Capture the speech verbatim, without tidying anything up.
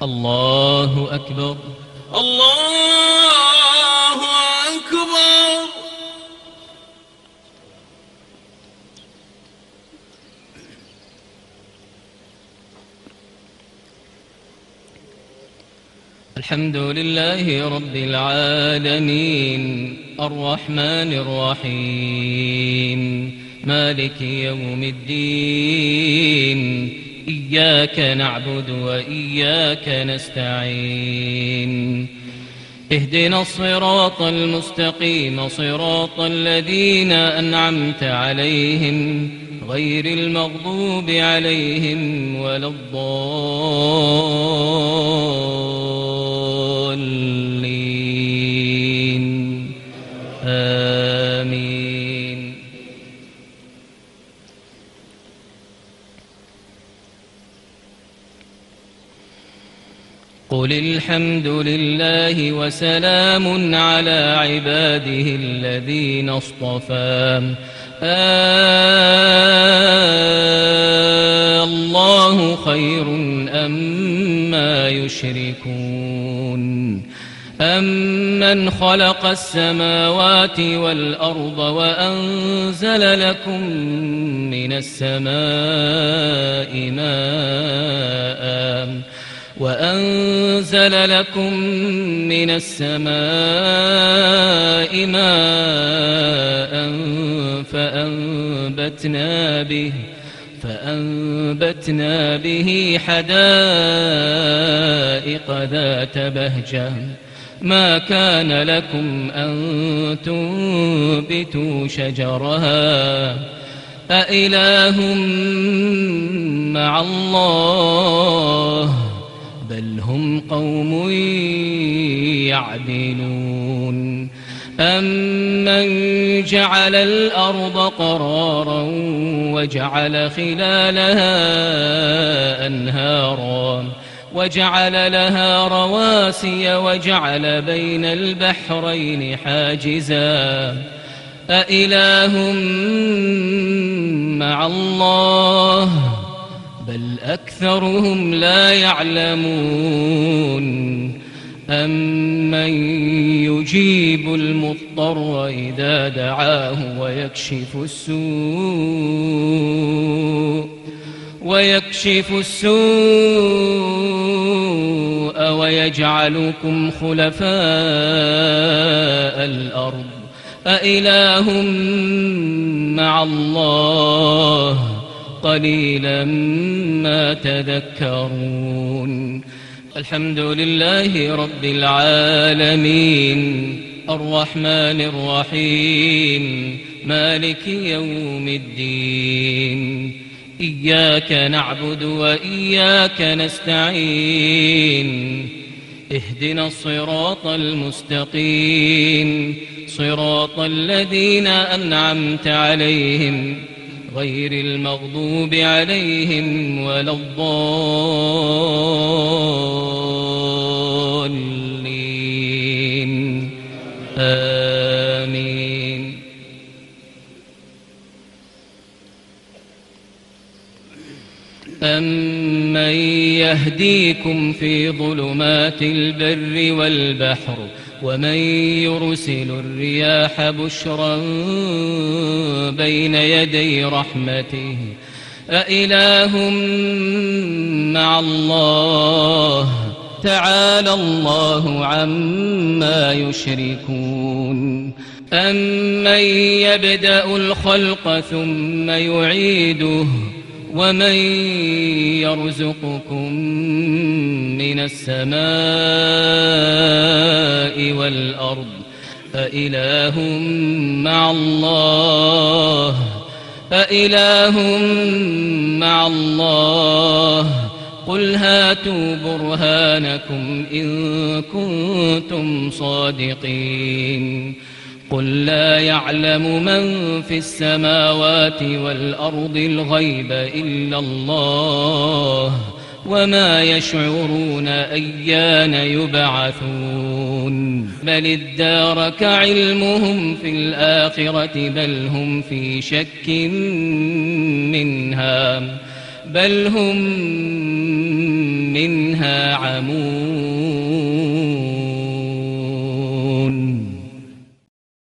الله أكبر. الله أكبر. الحمد لله رب العالمين الرحمن الرحيم مالك يوم الدين إياك نعبد وإياك نستعين اهدنا الصراط المستقيم صراط الذين أنعمت عليهم غير المغضوب عليهم ولا الضالين آمين. قل الحمد لله وسلام على عباده الذين اصطفى آه الله خير أما يشركون أمن خلق السماوات والأرض وأنزل لكم من السماء ماء وأنزل لكم من السماء ماء فأنبتنا به فأنبتنا به حدائق ذات بهجة ما كان لكم أن تنبتوا شجرها أإله مع الله بل هم قوم يعدلون أمن جعل الأرض قرارا وجعل خلالها أنهارا وجعل لها رواسي وجعل بين البحرين حاجزا أإله مع الله بل أكثرهم لا يعلمون أمن يجيب المضطر إذا دعاه ويكشف السوء ويكشف السوء ويجعلكم خلفاء الأرض أإله مع الله قليلا ما تذكرون. الحمد لله رب العالمين الرحمن الرحيم مالك يوم الدين إياك نعبد وإياك نستعين اهدنا الصراط المستقيم صراط الذين أنعمت عليهم غير المغضوب عليهم ولا الضالين آمين. أمن يهديكم في ظلمات البر والبحر ومن يرسل الرياح بشرا بين يدي رحمته أإله مع الله تعالى الله عما يشركون. أمن يبدأ الخلق ثم يعيده ومن يرزقكم من السماء والأرض أإله مع الله أإله مع الله قل هاتوا برهانكم إن كنتم صادقين. قل لا يعلم من في السماوات والأرض الغيب إلا الله وما يشعرون أيان يبعثون. بل ادارك علمهم في الآخرة بل هم في شك منها بل هم منها عنها عمون